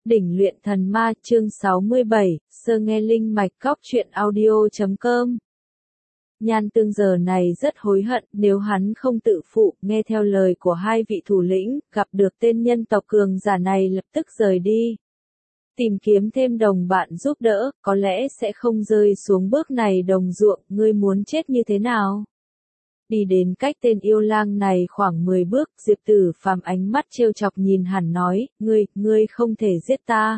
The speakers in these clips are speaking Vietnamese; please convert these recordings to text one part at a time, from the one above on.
Đỉnh luyện thần ma chương 67, sơ nghe linh mạch cóc truyện audio.com. Nhan Tương giờ này rất hối hận, nếu hắn không tự phụ, nghe theo lời của hai vị thủ lĩnh, gặp được tên nhân tộc cường giả này lập tức rời đi. Tìm kiếm thêm đồng bạn giúp đỡ, có lẽ sẽ không rơi xuống bước này đồng ruộng, ngươi muốn chết như thế nào? Đi đến cách tên yêu lang này khoảng 10 bước, Diệp Tử Phàm ánh mắt trêu chọc nhìn hắn nói, ngươi không thể giết ta.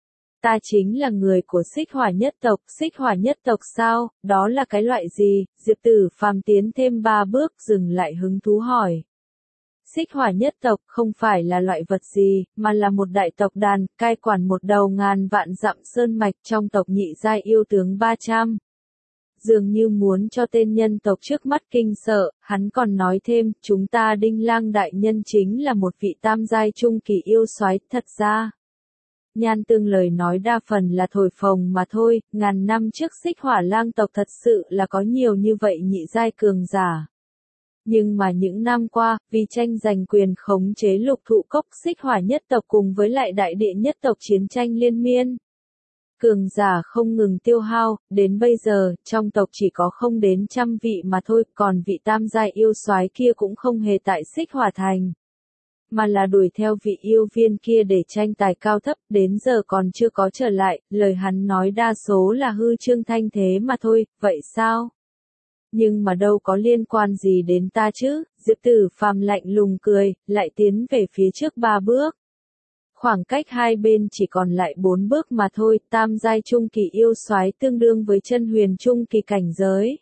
Ta chính là người của Xích Hỏa nhất tộc sao, đó là cái loại gì? Diệp Tử Phàm tiến thêm 3 bước dừng lại hứng thú hỏi. Xích Hỏa nhất tộc không phải là loại vật gì, mà là một đại tộc đàn, cai quản một đầu ngàn vạn dặm sơn mạch trong tộc nhị giai yêu tướng 300. Dường như muốn cho tên nhân tộc trước mắt kinh sợ, hắn còn nói thêm, chúng ta Đinh Lang đại nhân chính là một vị tam giai trung kỳ yêu soái, thật ra. Nhan Tương lời nói đa phần là thổi phồng mà thôi, ngàn năm trước Xích Hỏa lang tộc thật sự là có nhiều như vậy nhị giai cường giả. Nhưng mà những năm qua, vì tranh giành quyền khống chế lục thụ cốc Xích Hỏa nhất tộc cùng với lại đại địa nhất tộc chiến tranh liên miên. Cường giả không ngừng tiêu hao, đến bây giờ, trong tộc chỉ có không đến trăm vị mà thôi, còn vị tam giai yêu soái kia cũng không hề tại Xích Hỏa thành. Mà là đuổi theo vị yêu viên kia để tranh tài cao thấp, đến giờ còn chưa có trở lại, lời hắn nói đa số là hư trương thanh thế mà thôi, vậy sao? Nhưng mà đâu có liên quan gì đến ta chứ, Diệp Tử Phàm lạnh lùng cười, lại tiến về phía trước 3 bước. Khoảng cách hai bên chỉ còn lại 4 bước mà thôi, tam giai trung kỳ yêu soái tương đương với chân huyền trung kỳ cảnh giới.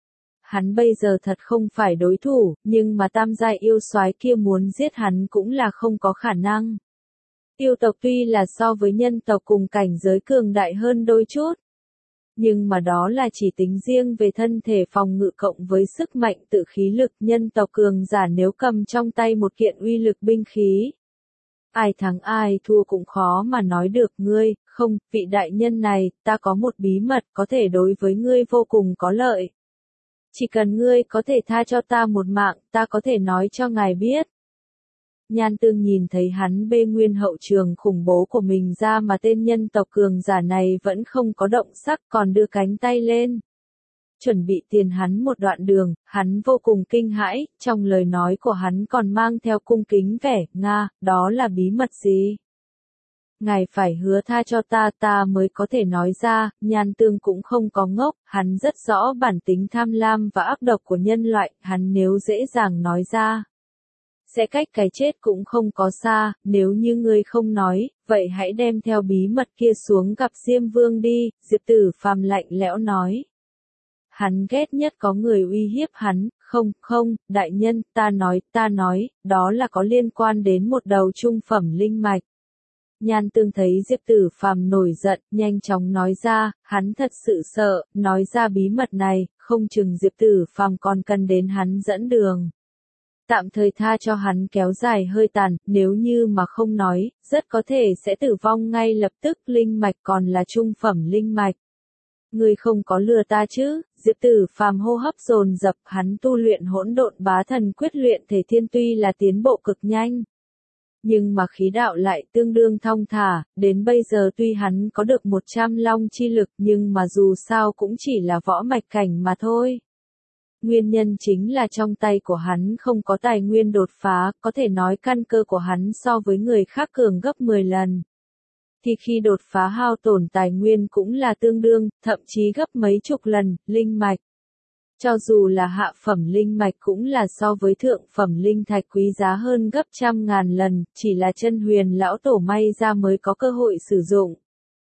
Hắn bây giờ thật không phải đối thủ, nhưng mà tam giai yêu soái kia muốn giết hắn cũng là không có khả năng. Yêu tộc tuy là so với nhân tộc cùng cảnh giới cường đại hơn đôi chút. Nhưng mà đó là chỉ tính riêng về thân thể phòng ngự cộng với sức mạnh tự khí lực, nhân tộc cường giả nếu cầm trong tay một kiện uy lực binh khí. Ai thắng ai thua cũng khó mà nói được ngươi, không, vị đại nhân này, ta có một bí mật có thể đối với ngươi vô cùng có lợi. Chỉ cần ngươi có thể tha cho ta một mạng, ta có thể nói cho ngài biết. Nhan Tương nhìn thấy hắn bê nguyên hậu trường khủng bố của mình ra mà tên nhân tộc cường giả này vẫn không có động sắc còn đưa cánh tay lên. Chuẩn bị tiền hắn một đoạn đường, hắn vô cùng kinh hãi, trong lời nói của hắn còn mang theo cung kính vẻ, Nga, đó là bí mật gì? Ngài phải hứa tha cho ta mới có thể nói ra, Nhan Tương cũng không có ngốc, hắn rất rõ bản tính tham lam và ác độc của nhân loại, hắn nếu dễ dàng nói ra. Sẽ cách cái chết cũng không có xa, nếu như ngươi không nói, vậy hãy đem theo bí mật kia xuống gặp Diêm Vương đi, Diệp Tử Phàm lạnh lẽo nói. Hắn ghét nhất có người uy hiếp hắn, không, đại nhân, ta nói, đó là có liên quan đến một đầu trung phẩm linh mạch. Nhan Tương thấy Diệp Tử Phàm nổi giận, nhanh chóng nói ra, hắn thật sự sợ, nói ra bí mật này, không chừng Diệp Tử Phàm còn cần đến hắn dẫn đường. Tạm thời tha cho hắn kéo dài hơi tàn, nếu như mà không nói, rất có thể sẽ tử vong ngay lập tức, linh mạch còn là trung phẩm linh mạch. Ngươi không có lừa ta chứ? Diệp Tử Phàm hô hấp dồn dập, hắn tu luyện hỗn độn bá thần quyết luyện thể thiên tuy là tiến bộ cực nhanh. Nhưng mà khí đạo lại tương đương thong thả, đến bây giờ tuy hắn có được 100 long chi lực nhưng mà dù sao cũng chỉ là võ mạch cảnh mà thôi. Nguyên nhân chính là trong tay của hắn không có tài nguyên đột phá, có thể nói căn cơ của hắn so với người khác cường gấp 10 lần. Thì khi đột phá hao tổn tài nguyên cũng là tương đương, thậm chí gấp mấy chục lần, linh mạch. Cho dù là hạ phẩm linh mạch cũng là so với thượng phẩm linh thạch quý giá hơn gấp trăm ngàn lần, chỉ là chân huyền lão tổ may ra mới có cơ hội sử dụng.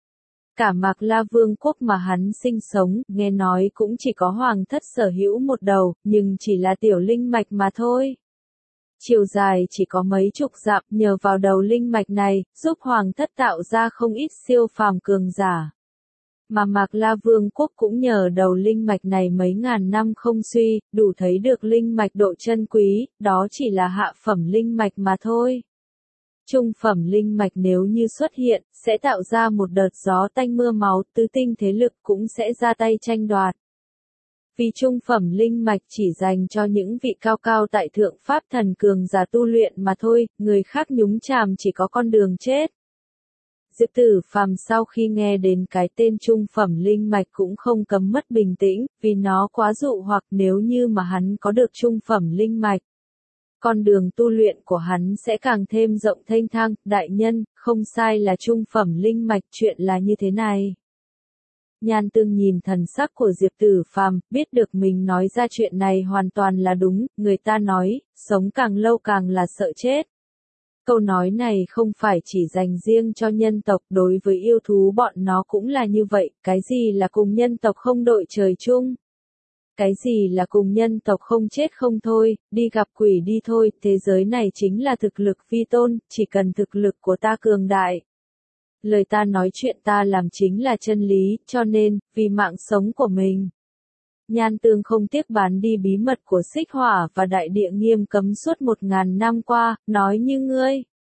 Cả Mạc La Vương quốc mà hắn sinh sống, nghe nói cũng chỉ có hoàng thất sở hữu một đầu, nhưng chỉ là tiểu linh mạch mà thôi. Chiều dài chỉ có mấy chục dặm, nhờ vào đầu linh mạch này, giúp hoàng thất tạo ra không ít siêu phàm cường giả. Mà Mạc La Vương quốc cũng nhờ đầu linh mạch này mấy ngàn năm không suy, đủ thấy được linh mạch độ chân quý, đó chỉ là hạ phẩm linh mạch mà thôi. Trung phẩm linh mạch nếu như xuất hiện, sẽ tạo ra một đợt gió tanh mưa máu, tứ tinh thế lực cũng sẽ ra tay tranh đoạt. Vì trung phẩm linh mạch chỉ dành cho những vị cao cao tại thượng pháp thần cường giả tu luyện mà thôi, người khác nhúng chàm chỉ có con đường chết. Diệp Tử Phàm sau khi nghe đến cái tên trung phẩm linh mạch cũng không cấm mất bình tĩnh, vì nó quá dụ hoặc nếu như mà hắn có được trung phẩm linh mạch. Con đường tu luyện của hắn sẽ càng thêm rộng thênh thang, đại nhân, không sai là trung phẩm linh mạch, chuyện là như thế này. Nhan Tương nhìn thần sắc của Diệp Tử Phàm, biết được mình nói ra chuyện này hoàn toàn là đúng, người ta nói, sống càng lâu càng là sợ chết. Câu nói này không phải chỉ dành riêng cho nhân tộc, đối với yêu thú bọn nó cũng là như vậy, cái gì là cùng nhân tộc không đội trời chung? Cái gì là cùng nhân tộc không chết không thôi, đi gặp quỷ đi thôi, thế giới này chính là thực lực vi tôn, chỉ cần thực lực của ta cường đại. Lời ta nói chuyện ta làm chính là chân lý, cho nên, vì mạng sống của mình. Nhan Tương không tiếc bán đi bí mật của Xích Hỏa và Đại Địa nghiêm cấm suốt 1000 năm qua, nói như ngươi.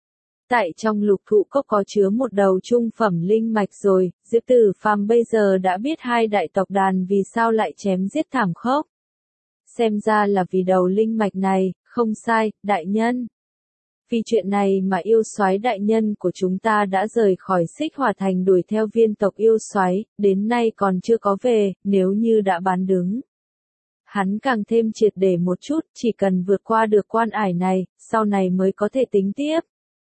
Tại trong Lục Thụ Cốc có chứa một đầu trung phẩm linh mạch rồi, Diệp Tử Phàm bây giờ đã biết hai đại tộc đàn vì sao lại chém giết thảm khốc. Xem ra là vì đầu linh mạch này, không sai, đại nhân. Vì chuyện này mà yêu soái đại nhân của chúng ta đã rời khỏi Xích Hỏa Thành đuổi theo viên tộc yêu soái, đến nay còn chưa có về, nếu như đã bán đứng. Hắn càng thêm triệt để một chút, chỉ cần vượt qua được quan ải này, sau này mới có thể tính tiếp.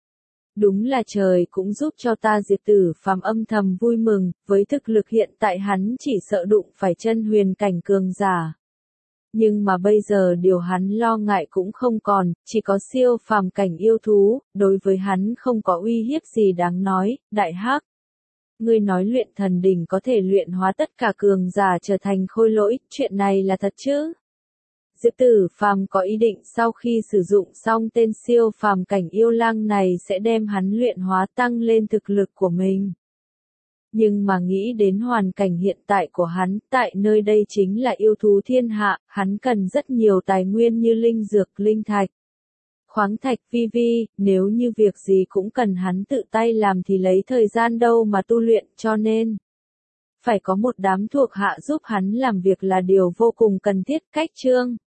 Đúng là trời cũng giúp cho ta. Diệp Tử Phàm âm thầm vui mừng, với thực lực hiện tại hắn chỉ sợ đụng phải chân huyền cảnh cường giả. Nhưng mà bây giờ điều hắn lo ngại cũng không còn, chỉ có siêu phàm cảnh yêu thú, đối với hắn không có uy hiếp gì đáng nói, đại hắc. Ngươi nói luyện thần đỉnh có thể luyện hóa tất cả cường giả trở thành khôi lỗi, chuyện này là thật chứ? Diệp Tử Phàm có ý định sau khi sử dụng xong tên siêu phàm cảnh yêu lang này sẽ đem hắn luyện hóa tăng lên thực lực của mình. Nhưng mà nghĩ đến hoàn cảnh hiện tại của hắn, tại nơi đây chính là yêu thú thiên hạ, hắn cần rất nhiều tài nguyên như linh dược, linh thạch, khoáng thạch vi, nếu như việc gì cũng cần hắn tự tay làm thì lấy thời gian đâu mà tu luyện, cho nên phải có một đám thuộc hạ giúp hắn làm việc là điều vô cùng cần thiết. Cách chương